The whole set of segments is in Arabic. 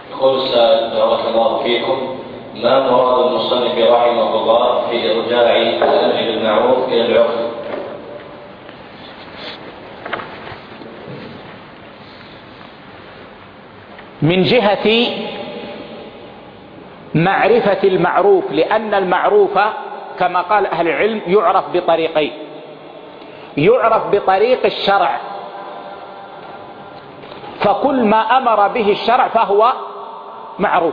يقول السائل بارك الله فيكم: ما مراد المصنف رحمه الله في إرجاع الأمر بالمعروف إلى العرف؟ من جهة معرفة المعروف، لأن المعروف كما قال أهل العلم يعرف بطريقين: يعرف بطريق الشرع، فكل ما أمر به الشرع فهو معروف،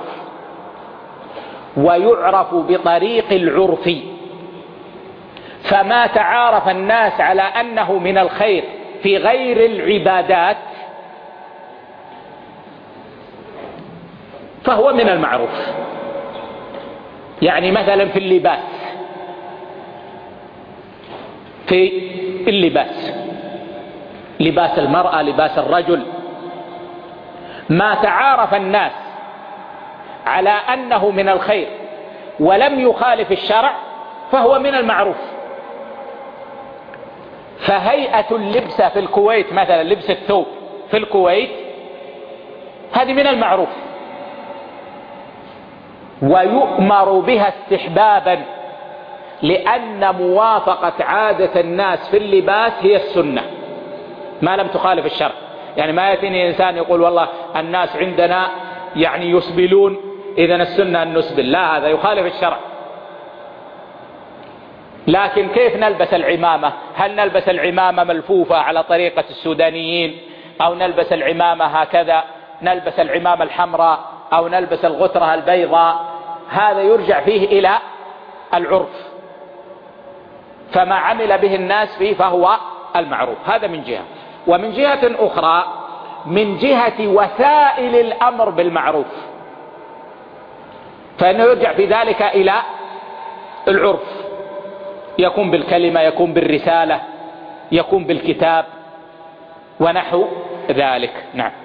ويعرف بطريق العرف، فما تعارف الناس على أنه من الخير في غير العبادات فهو من المعروف. يعني مثلا في اللباس، لباس المرأة، لباس الرجل، ما تعارف الناس على أنه من الخير ولم يخالف الشرع فهو من المعروف. فهيئة اللبسة في الكويت مثلا، لبس الثوب في الكويت، هذه من المعروف، ويؤمر بها استحبابا، لأن موافقة عادة الناس في اللباس هي السنة ما لم تخالف الشرع. يعني ما يأتيني إنسان يقول والله الناس عندنا يعني يسبلون، إذن السنة أن نسبل، لا، هذا يخالف الشرع. لكن كيف نلبس العمامة؟ هل نلبس العمامة ملفوفة على طريقة السودانيين، أو نلبس العمامة هكذا، نلبس العمامة الحمراء، أو نلبس الغترة البيضاء؟ هذا يرجع فيه إلى العرف، فما عمل به الناس فيه فهو المعروف. هذا من جهة. ومن جهة أخرى، من جهة وسائل الأمر بالمعروف، فإنه يرجع في ذلك إلى العرف، يكون بالكلمة، يكون بالرسالة، يكون بالكتاب ونحو ذلك. نعم.